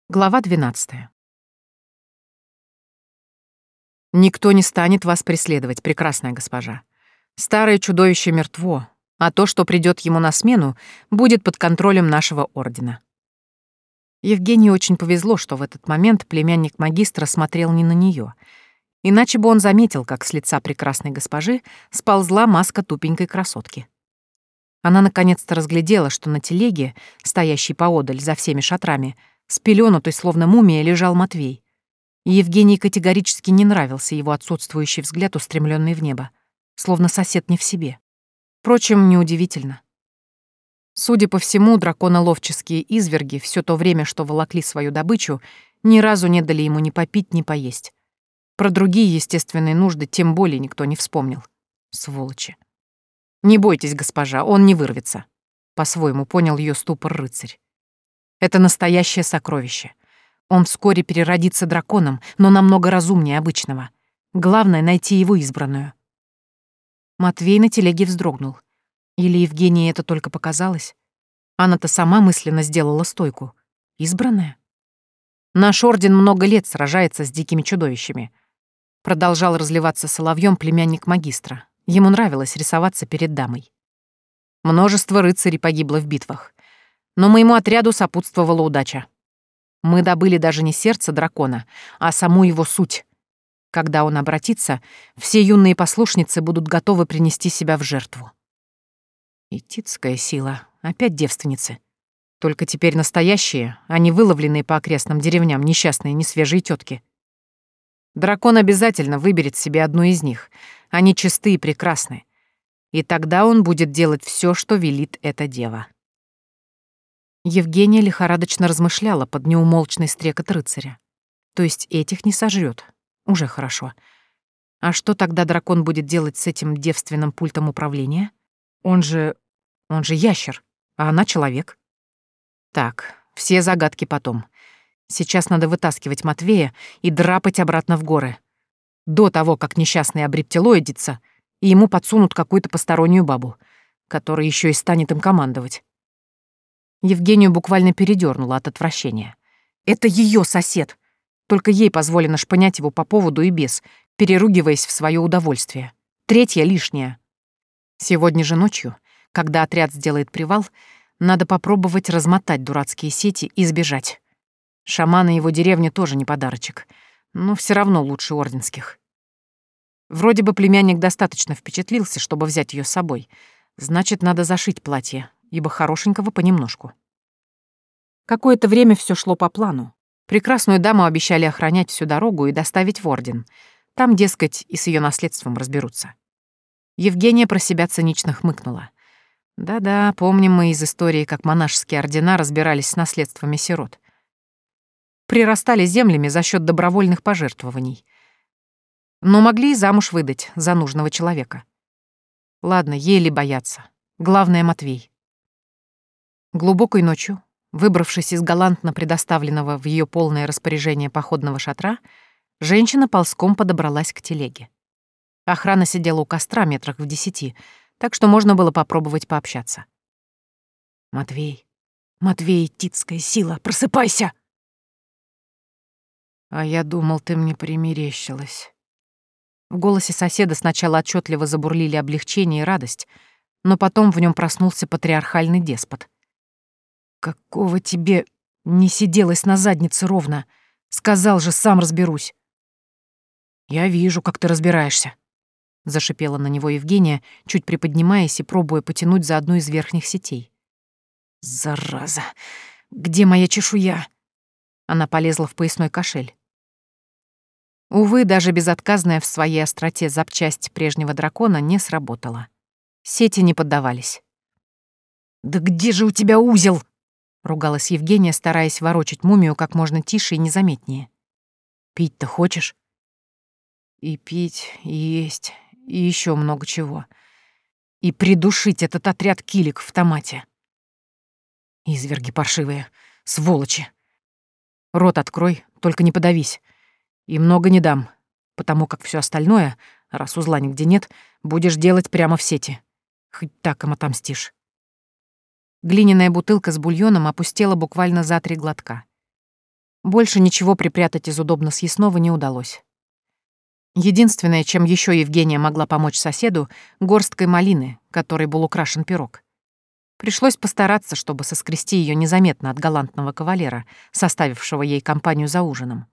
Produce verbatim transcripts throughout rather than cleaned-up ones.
Глава двенадцатая. «Никто не станет вас преследовать, прекрасная госпожа. Старое чудовище мертво, а то, что придет ему на смену, будет под контролем нашего ордена». Евгении очень повезло, что в этот момент племянник магистра смотрел не на нее, иначе бы он заметил, как с лица прекрасной госпожи сползла маска тупенькой красотки. Она наконец-то разглядела, что на телеге, стоящей поодаль за всеми шатрами, спелёнутый, словно мумия, лежал Матвей. И Евгении категорически не нравился его отсутствующий взгляд, устремленный в небо, словно сосед не в себе. Впрочем, неудивительно. Судя по всему, драконоловческие изверги все то время, что волокли свою добычу, ни разу не дали ему ни попить, ни поесть. Про другие естественные нужды тем более никто не вспомнил. Сволочи. «Не бойтесь, госпожа, он не вырвется», — по-своему понял ее ступор рыцарь. «Это настоящее сокровище. Он вскоре переродится драконом, но намного разумнее обычного. Главное — найти его избранную». Матвей на телеге вздрогнул. Или Евгении это только показалось? Она-то сама мысленно сделала стойку. Избранная? «Наш орден много лет сражается с дикими чудовищами», — продолжал разливаться соловьем племянник магистра. Ему нравилось рисоваться перед дамой. Множество рыцарей погибло в битвах. Но моему отряду сопутствовала удача. Мы добыли даже не сердце дракона, а саму его суть. Когда он обратится, все юные послушницы будут готовы принести себя в жертву. Ититская сила, опять девственницы. Только теперь настоящие, а не выловленные по окрестным деревням несчастные несвежие тетки. Дракон обязательно выберет себе одну из них. Они чисты и прекрасны. И тогда он будет делать все, что велит эта дева. Евгения лихорадочно размышляла под неумолчный стрекот рыцаря. То есть этих не сожрёт. Уже хорошо. А что тогда дракон будет делать с этим девственным пультом управления? Он же... он же ящер, а она человек. Так, все загадки потом. Сейчас надо вытаскивать Матвея и драпать обратно в горы. До того, как несчастный обрептилоидится, и ему подсунут какую-то постороннюю бабу, которая еще и станет им командовать. Евгению буквально передёрнуло от отвращения. Это ее сосед. Только ей позволено шпынять его по поводу и без, переругиваясь в свое удовольствие. Третья лишняя. Сегодня же ночью, когда отряд сделает привал, надо попробовать размотать дурацкие сети и сбежать. Шаманы его деревни тоже не подарочек, но все равно лучше орденских. Вроде бы племянник достаточно впечатлился, чтобы взять ее с собой. Значит, надо зашить платье, ибо хорошенького понемножку. Какое-то время все шло по плану. Прекрасную даму обещали охранять всю дорогу и доставить в орден. Там, дескать, и с ее наследством разберутся. Евгения про себя цинично хмыкнула. Да-да, помним мы из истории, как монашеские ордена разбирались с наследствами сирот. Прирастали землями за счет добровольных пожертвований. Но могли и замуж выдать за нужного человека. Ладно, еле бояться. Главное — Матвей. Глубокой ночью, выбравшись из галантно предоставленного в ее полное распоряжение походного шатра, женщина ползком подобралась к телеге. Охрана сидела у костра метрах в десяти, так что можно было попробовать пообщаться. «Матвей, Матвей, титская сила, просыпайся!» «А я думал, ты мне примерещилась». В голосе соседа сначала отчетливо забурлили облегчение и радость, но потом в нем проснулся патриархальный деспот. «Какого тебе не сиделось на заднице ровно? Сказал же, сам разберусь». «Я вижу, как ты разбираешься», — зашипела на него Евгения, чуть приподнимаясь и пробуя потянуть за одну из верхних сетей. «Зараза! Где моя чешуя?» Она полезла в поясной кошель. Увы, даже безотказная в своей остроте запчасть прежнего дракона не сработала. Сети не поддавались. «Да где же у тебя узел?» — ругалась Евгения, стараясь ворочать мумию как можно тише и незаметнее. «Пить-то хочешь?» «И пить, и есть, и еще много чего. И придушить этот отряд килик в томате. Изверги паршивые, сволочи. Рот открой, только не подавись. И много не дам, потому как все остальное, раз узла нигде нет, будешь делать прямо в сети. Хоть так им отомстишь». Глиняная бутылка с бульоном опустела буквально за три глотка. Больше ничего припрятать из удобно съестного не удалось. Единственное, чем еще Евгения могла помочь соседу, горсткой малины, которой был украшен пирог. Пришлось постараться, чтобы соскрести ее незаметно от галантного кавалера, составившего ей компанию за ужином.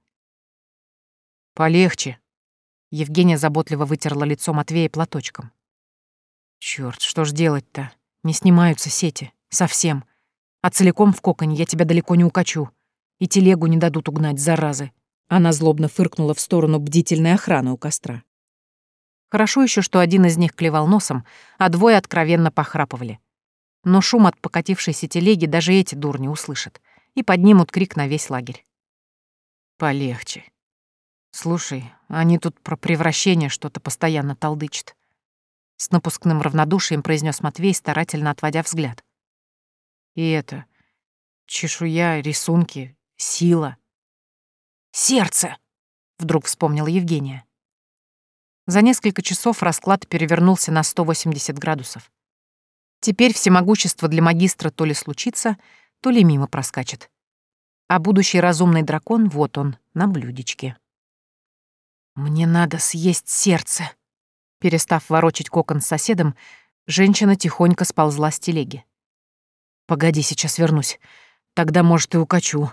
«Полегче», — Евгения заботливо вытерла лицо Матвея платочком. «Чёрт, что ж делать-то? Не снимаются сети. Совсем. А целиком в коконе я тебя далеко не укачу. И телегу не дадут угнать, заразы». Она злобно фыркнула в сторону бдительной охраны у костра. Хорошо еще, что один из них клевал носом, а двое откровенно похрапывали. Но шум от покатившейся телеги даже эти дурни услышат и поднимут крик на весь лагерь. «Полегче. Слушай, они тут про превращение что-то постоянно толдычат». С напускным равнодушием произнес Матвей, старательно отводя взгляд. «И это... чешуя, рисунки, сила...» «Сердце!» — вдруг вспомнила Евгения. За несколько часов расклад перевернулся на сто восемьдесят градусов. Теперь всемогущество для магистра то ли случится, то ли мимо проскачет. А будущий разумный дракон, вот он, на блюдечке. «Мне надо съесть сердце!» Перестав ворочать кокон с соседом, женщина тихонько сползла с телеги. «Погоди, сейчас вернусь. Тогда, может, и укачу».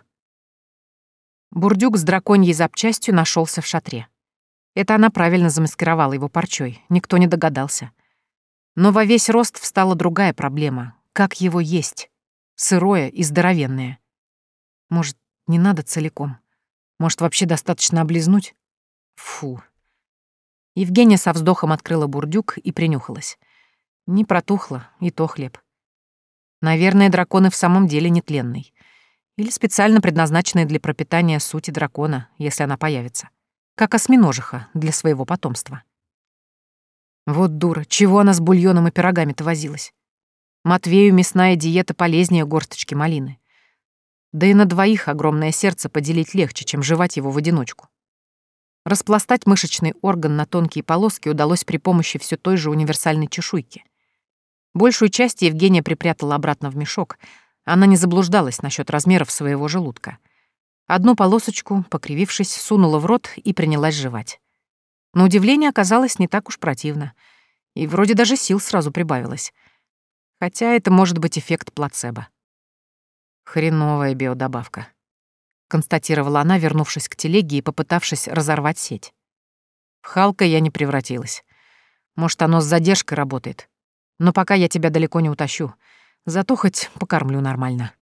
Бурдюк с драконьей запчастью нашелся в шатре. Это она правильно замаскировала его парчой, никто не догадался. Но во весь рост встала другая проблема — как его есть? Сырое и здоровенное. Может, не надо целиком? Может, вообще достаточно облизнуть? Фу. Евгения со вздохом открыла бурдюк и принюхалась. Не протухло, и то хлеб. Наверное, дракон в самом деле нетленный. Или специально предназначенный для пропитания сути дракона, если она появится. Как осьминожиха для своего потомства. Вот дура, чего она с бульоном и пирогами-то возилась? Матвею мясная диета полезнее горсточки малины. Да и на двоих огромное сердце поделить легче, чем жевать его в одиночку. Распластать мышечный орган на тонкие полоски удалось при помощи все той же универсальной чешуйки. Большую часть Евгения припрятала обратно в мешок. Она не заблуждалась насчет размеров своего желудка. Одну полосочку, покривившись, сунула в рот и принялась жевать. На удивление оказалось не так уж противно. И вроде даже сил сразу прибавилось. Хотя это может быть эффект плацебо. «Хреновая биодобавка», — констатировала она, вернувшись к телеге и попытавшись разорвать сеть. «В Халка я не превратилась. Может, оно с задержкой работает. Но пока я тебя далеко не утащу. Зато хоть покормлю нормально».